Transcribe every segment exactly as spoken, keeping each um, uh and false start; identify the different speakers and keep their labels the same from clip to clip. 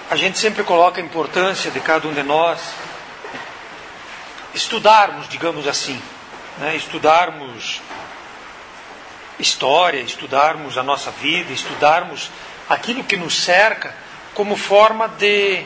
Speaker 1: a gente sempre coloca a importância de cada um de nós estudarmos, digamos assim, né? Estudarmos história, estudarmos a nossa vida, estudarmos aquilo que nos cerca, como forma de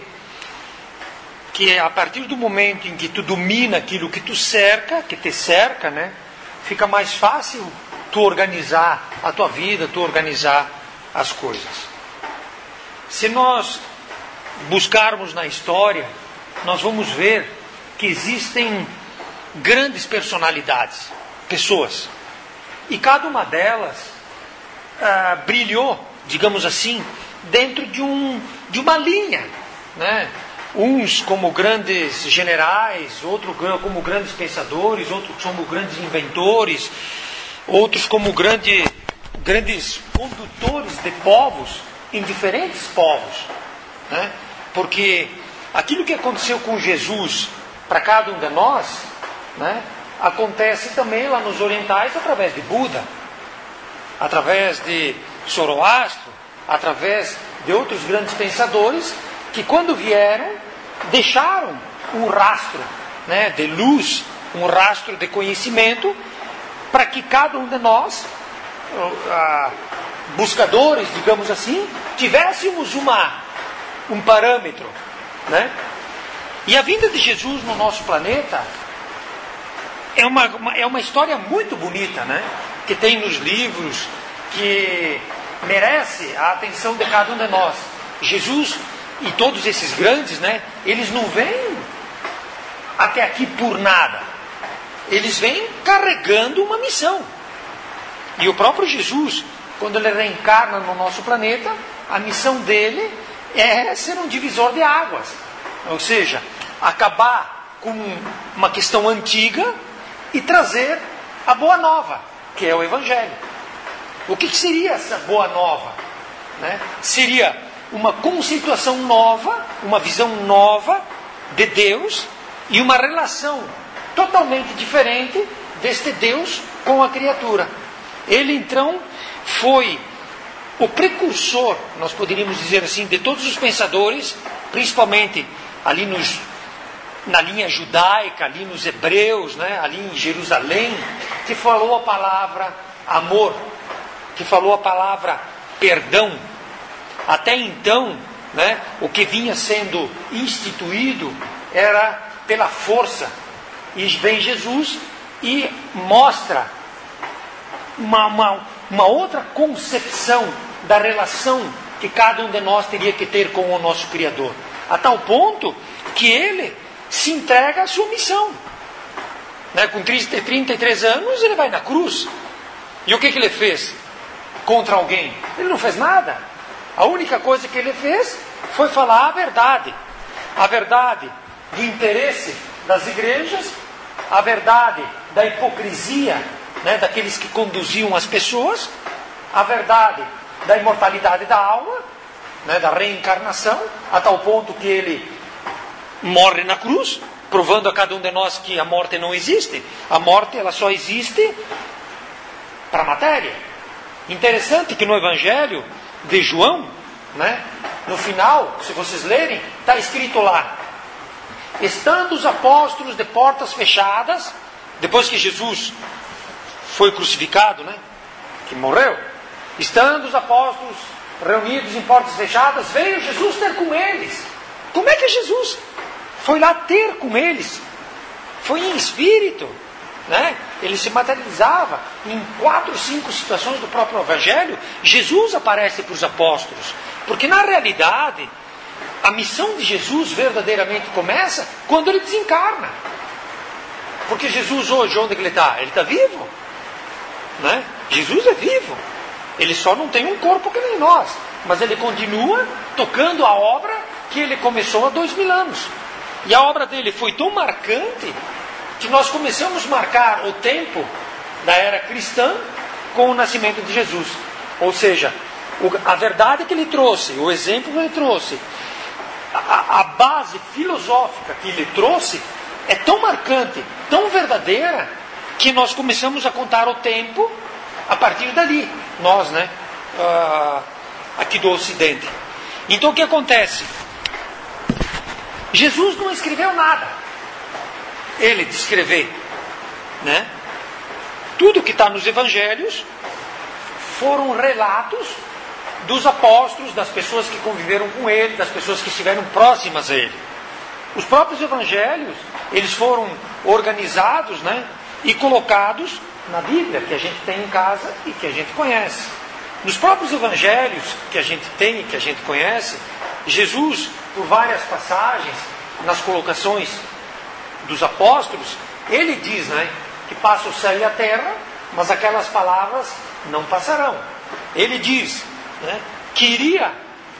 Speaker 1: que a partir do momento em que tu domina aquilo que tu cerca, que te cerca, né, fica mais fácil tu organizar a tua vida, tu organizar as coisas. Se nós buscarmos na história, nós vamos ver que existem grandes personalidades, pessoas, e cada uma delas ah, brilhou, digamos assim, dentro de, um, de uma linha, né? Uns como grandes generais, outros como grandes pensadores, outros como grandes inventores, outros como grande, grandes condutores de povos em diferentes povos, né? Porque aquilo que aconteceu com Jesus para cada um de nós, né, acontece também lá nos orientais através de Buda, através de Zoroastro, através de outros grandes pensadores que quando vieram deixaram um rastro, né, de luz, um rastro de conhecimento, para que cada um de nós, uh, buscadores, digamos assim, tivéssemos uma, um parâmetro, né? E a vinda de Jesus no nosso planeta é uma, uma, é uma história muito bonita, né? Que tem nos livros, que merece a atenção de cada um de nós. Jesus e todos esses grandes, né, eles não vêm até aqui por nada. Eles vêm carregando uma missão. E o próprio Jesus, quando ele reencarna no nosso planeta, a missão dele é ser um divisor de águas. Ou seja, acabar com uma questão antiga e trazer a boa nova, que é o Evangelho. O que seria essa boa nova? Né? Seria uma conceituação nova, uma visão nova de Deus e uma relação totalmente diferente deste Deus com a criatura. Ele então foi o precursor, nós poderíamos dizer assim, de todos os pensadores, principalmente ali nos, na linha judaica, ali nos hebreus, né, ali em Jerusalém, que falou a palavra amor, que falou a palavra perdão. Até então, né, o que vinha sendo instituído era pela força. E vem Jesus e mostra uma, uma, uma outra concepção da relação que cada um de nós teria que ter com o nosso Criador. A tal ponto que ele se entrega à sua missão. Né, com trinta e três anos ele vai na cruz. E o que, que ele fez contra alguém? Ele não fez nada. A única coisa que ele fez foi falar a verdade. A verdade do interesse das igrejas, a verdade da hipocrisia, né, daqueles que conduziam as pessoas, a verdade da imortalidade da alma, né, da reencarnação, a tal ponto que ele morre na cruz, provando a cada um de nós que a morte não existe. A morte ela só existe para a matéria. Interessante que no Evangelho de João, né, no final, se vocês lerem, está escrito lá: estando os apóstolos de portas fechadas, depois que Jesus foi crucificado, né, que morreu, estando os apóstolos reunidos em portas fechadas, veio Jesus ter com eles. Como é que Jesus foi lá ter com eles? Foi em espírito, né? Ele se materializava em quatro, cinco situações do próprio Evangelho. Jesus aparece para os apóstolos, porque na realidade a missão de Jesus verdadeiramente começa quando ele desencarna. Porque Jesus hoje, onde ele está? Ele está vivo, né? Jesus é vivo. Ele só não tem um corpo que nem nós, mas ele continua tocando a obra que ele começou há dois mil anos. E a obra dele foi tão marcante que nós começamos a marcar o tempo da era cristã com o nascimento de Jesus. Ou seja, a verdade que ele trouxe, o exemplo que ele trouxe, a, a base filosófica que ele trouxe é tão marcante, tão verdadeira, que nós começamos a contar o tempo a partir dali. Nós, né? Uh, aqui do Ocidente. Então o que acontece? Jesus não escreveu nada. Ele de escrever, né? Tudo que está nos evangelhos foram relatos dos apóstolos, das pessoas que conviveram com ele, das pessoas que estiveram próximas a ele. Os próprios evangelhos, eles foram organizados, né, e colocados na Bíblia, que a gente tem em casa e que a gente conhece. Nos próprios evangelhos que a gente tem e que a gente conhece, Jesus, por várias passagens, nas colocações dos apóstolos, ele diz, né, que passa o céu e a terra, mas aquelas palavras não passarão. Ele diz, né, que iria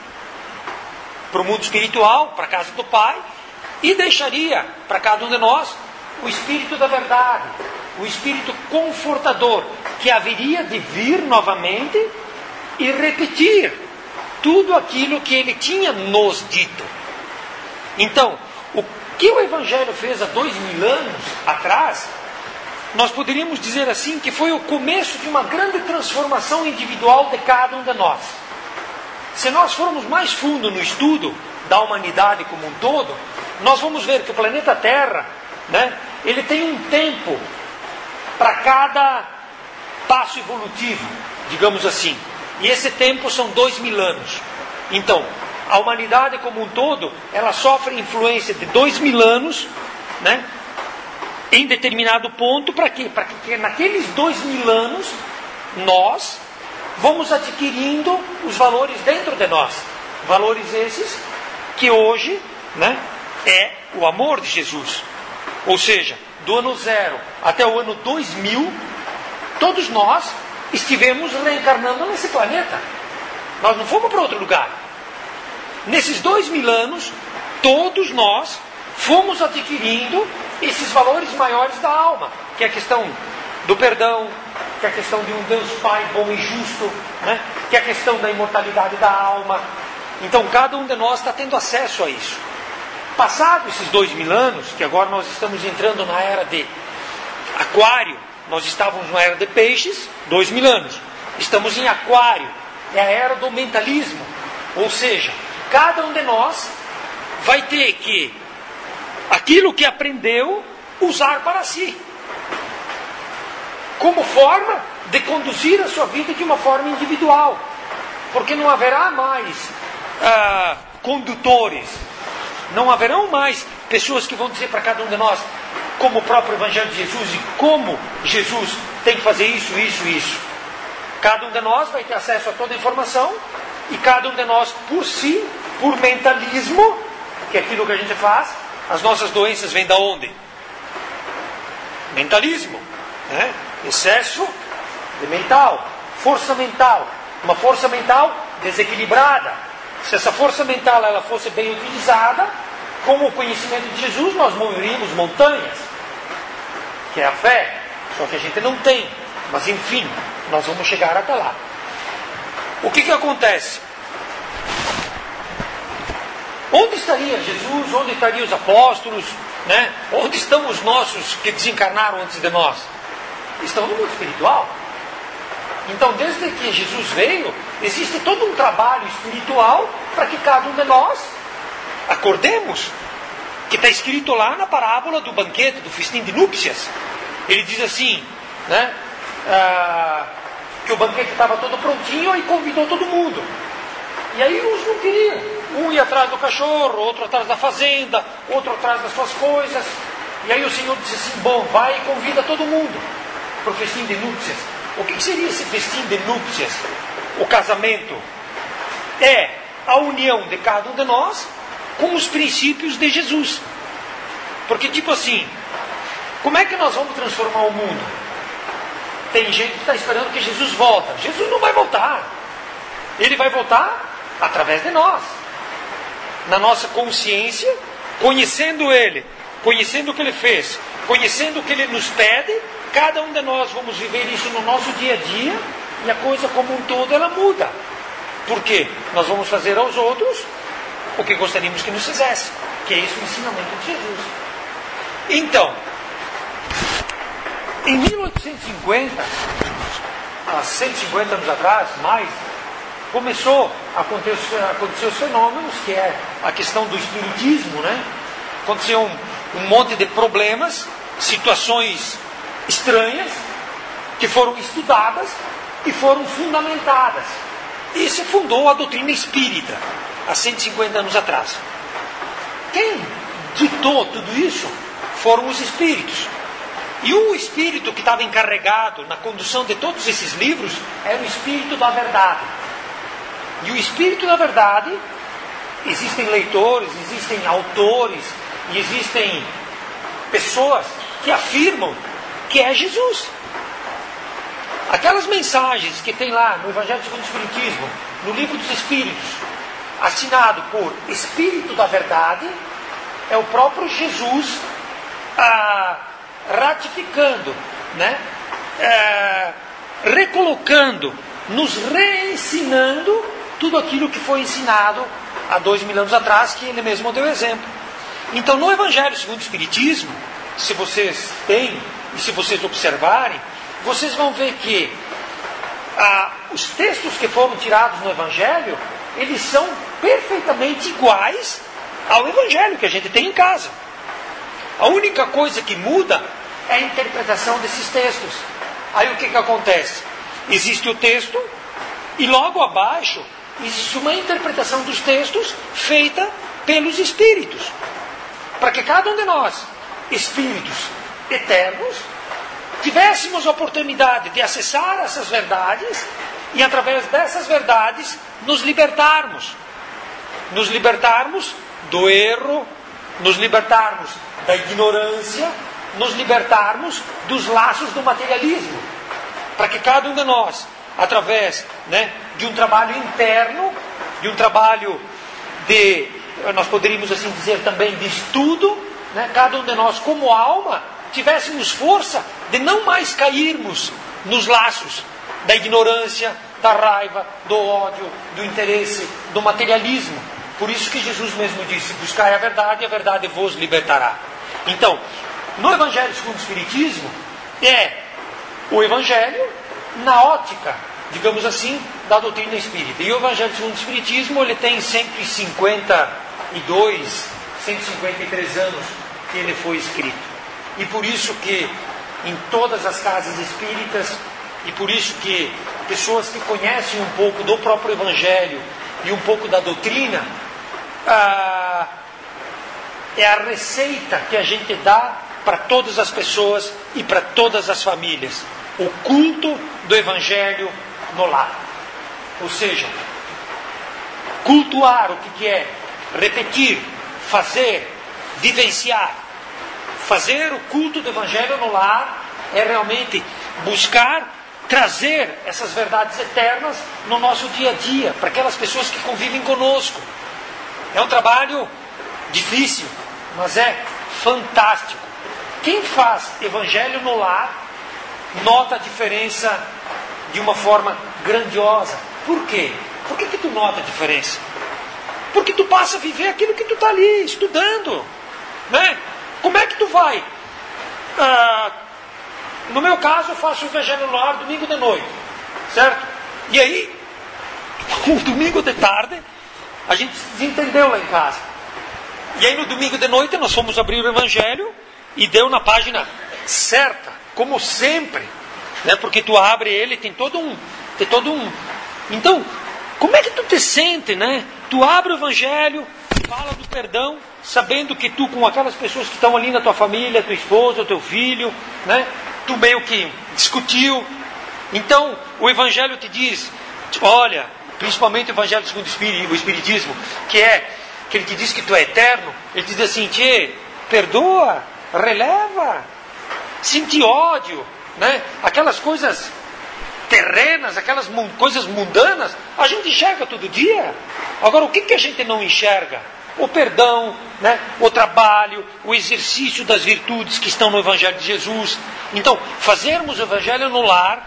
Speaker 1: para o mundo espiritual, para a casa do Pai, e deixaria para cada um de nós o Espírito da verdade, o Espírito confortador, que haveria de vir novamente e repetir tudo aquilo que ele tinha nos dito. Então, o que o Evangelho fez há dois mil anos atrás, nós poderíamos dizer assim que foi o começo de uma grande transformação individual de cada um de nós. Se nós formos mais fundo no estudo da humanidade como um todo, nós vamos ver que o planeta Terra, né, ele tem um tempo para cada passo evolutivo, digamos assim. E esse tempo são dois mil anos. Então, a humanidade como um todo, ela sofre influência de dois mil anos, né, em determinado ponto, para quê? Para que naqueles dois mil anos, nós vamos adquirindo os valores dentro de nós. Valores esses que hoje, né, é o amor de Jesus. Ou seja, do ano zero até o ano dois mil, todos nós estivemos reencarnando nesse planeta. Nós não fomos para outro lugar. Nesses dois mil anos, todos nós fomos adquirindo esses valores maiores da alma, que é a questão do perdão, que é a questão de um Deus Pai bom e justo, né? Que é a questão da imortalidade da alma. Então, cada um de nós está tendo acesso a isso. Passados esses dois mil anos, que agora nós estamos entrando na era de Aquário, nós estávamos na era de Peixes, dois mil anos. Estamos em Aquário, é a era do mentalismo. Ou seja, cada um de nós vai ter que, aquilo que aprendeu, usar para si, como forma de conduzir a sua vida de uma forma individual. Porque não haverá mais ah, condutores, não haverão mais pessoas que vão dizer para cada um de nós, como o próprio Evangelho de Jesus, e como Jesus tem que fazer isso, isso, isso. Cada um de nós vai ter acesso a toda a informação, e cada um de nós, por si, por mentalismo, que é aquilo que a gente faz, as nossas doenças vêm da onde? Mentalismo, né? Excesso de mental, força mental, uma força mental desequilibrada. Se essa força mental ela fosse bem utilizada, com o conhecimento de Jesus, nós moveríamos montanhas, que é a fé, só que a gente não tem. Mas enfim, nós vamos chegar até lá. O que que acontece? Onde estaria Jesus? Onde estariam os apóstolos? Né? Onde estão os nossos que desencarnaram antes de nós? Estão no mundo espiritual. Então, desde que Jesus veio, existe todo um trabalho espiritual para que cada um de nós acordemos. Que está escrito lá na parábola do banquete, do festim de núpcias. Ele diz assim, né, ah, que o banquete estava todo prontinho e convidou todo mundo. E aí uns não queriam. Um ia atrás do cachorro, outro atrás da fazenda, outro atrás das suas coisas. E aí o Senhor disse assim, bom, vai e convida todo mundo para o festim de núpcias. O que seria esse festim de núpcias? O casamento é a união de cada um de nós com os princípios de Jesus. Porque tipo assim, como é que nós vamos transformar o mundo? Tem gente que está esperando que Jesus volta. Jesus não vai voltar. Ele vai voltar através de nós. Na nossa consciência, conhecendo Ele, conhecendo o que Ele fez, conhecendo o que Ele nos pede, cada um de nós vamos viver isso no nosso dia a dia, e a coisa como um todo ela muda. Por quê? Nós vamos fazer aos outros o que gostaríamos que nos fizesse, que é esse o ensinamento de Jesus. Então, em mil oitocentos e cinquenta, há cento e cinquenta anos atrás, mais, começou a acontecer, a acontecer os fenômenos, que é a questão do espiritismo, né? Aconteceu um, um monte de problemas, situações estranhas, que foram estudadas e foram fundamentadas. E se fundou a doutrina espírita, há cento e cinquenta anos atrás. Quem ditou tudo isso foram os espíritos. E o espírito que estava encarregado na condução de todos esses livros era o espírito da verdade. E o espírito da verdade, existem leitores, existem autores, e existem pessoas que afirmam que é Jesus. Aquelas mensagens que tem lá no Evangelho segundo o Espiritismo, no Livro dos Espíritos, assinado por Espírito da Verdade, é o próprio Jesus ah, ratificando, né? ah, recolocando, nos reensinando tudo aquilo que foi ensinado há dois mil anos atrás, que ele mesmo deu exemplo. Então, no Evangelho segundo o Espiritismo, se vocês têm, e se vocês observarem, vocês vão ver que ah, os textos que foram tirados no Evangelho, eles são perfeitamente iguais ao Evangelho que a gente tem em casa. A única coisa que muda é a interpretação desses textos. Aí o que, que acontece? Existe o texto e logo abaixo existe uma interpretação dos textos feita pelos Espíritos. Para que cada um de nós, Espíritos eternos, tivéssemos a oportunidade de acessar essas verdades e através dessas verdades nos libertarmos. Nos libertarmos do erro, nos libertarmos da ignorância, nos libertarmos dos laços do materialismo. Para que cada um de nós, através né, de um trabalho interno, de um trabalho de, nós poderíamos assim dizer também, de estudo, né, cada um de nós como alma, tivéssemos força de não mais cairmos nos laços da ignorância, da raiva, do ódio, do interesse, do materialismo. Por isso que Jesus mesmo disse, buscai a verdade e a verdade vos libertará. Então, no Evangelho segundo o Espiritismo, é o Evangelho na ótica, digamos assim, da doutrina espírita. E o Evangelho segundo o Espiritismo, ele tem cento e cinquenta e dois, cento e cinquenta e três anos que ele foi escrito. E por isso que em todas as casas espíritas, e por isso que pessoas que conhecem um pouco do próprio Evangelho e um pouco da doutrina, ah, é a receita que a gente dá para todas as pessoas e para todas as famílias. O culto do Evangelho no lar. Ou seja, cultuar o que é repetir, fazer, vivenciar. Fazer o culto do Evangelho no lar é realmente buscar trazer essas verdades eternas no nosso dia a dia, para aquelas pessoas que convivem conosco. É um trabalho difícil, mas é fantástico. Quem faz Evangelho no lar nota a diferença de uma forma grandiosa. Por quê? Por que, que tu nota a diferença? Porque tu passa a viver aquilo que tu está ali estudando, né? Como é que tu vai? Ah, no meu caso, eu faço o Evangelho no lar domingo de noite, certo? E aí, o domingo de tarde, a gente se desentendeu lá em casa. E aí no domingo de noite nós fomos abrir o Evangelho e deu na página certa, como sempre, né? Porque tu abre ele, tem todo um, tem todo um. Então, como é que tu te sente, né? Tu abre o Evangelho, fala do perdão, sabendo que tu, com aquelas pessoas que estão ali na tua família, tua esposa, teu filho, né? Tu meio que discutiu. Então, o Evangelho te diz, olha, principalmente o Evangelho segundo o Espiritismo, que é, que ele te diz que tu é eterno, ele te diz assim, tchê, perdoa, releva, sentir ódio, né? Aquelas coisas terrenas, aquelas mu- coisas mundanas, a gente enxerga todo dia. Agora, o que, que a gente não enxerga? O perdão, né? O trabalho, o exercício das virtudes que estão no Evangelho de Jesus. Então, fazermos o Evangelho no lar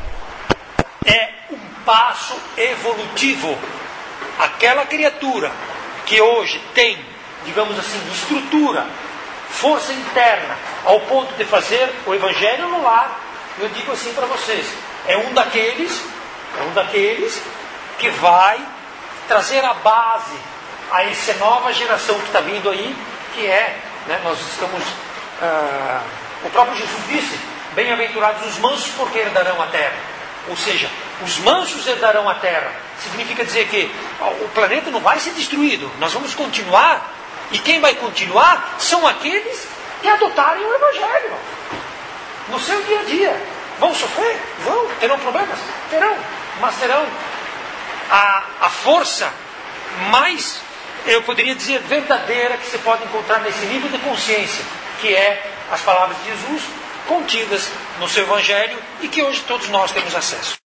Speaker 1: é um passo evolutivo. Aquela criatura que hoje tem, digamos assim, estrutura, força interna, ao ponto de fazer o Evangelho no lar, eu digo assim para vocês, é um daqueles, é um daqueles que vai trazer a base a essa nova geração que está vindo aí, que é, né, nós estamos, ah, o próprio Jesus disse, bem-aventurados os mansos porque herdarão a terra. Ou seja, os mansos herdarão a terra. Significa dizer que o planeta não vai ser destruído, nós vamos continuar, e quem vai continuar são aqueles que adotarem o Evangelho no seu dia a dia. Vão sofrer? Vão. Terão problemas? Terão. Mas terão a, a força mais, eu poderia dizer, verdadeira que se pode encontrar nesse nível de consciência, que é as palavras de Jesus contidas no seu Evangelho e que hoje todos nós temos acesso.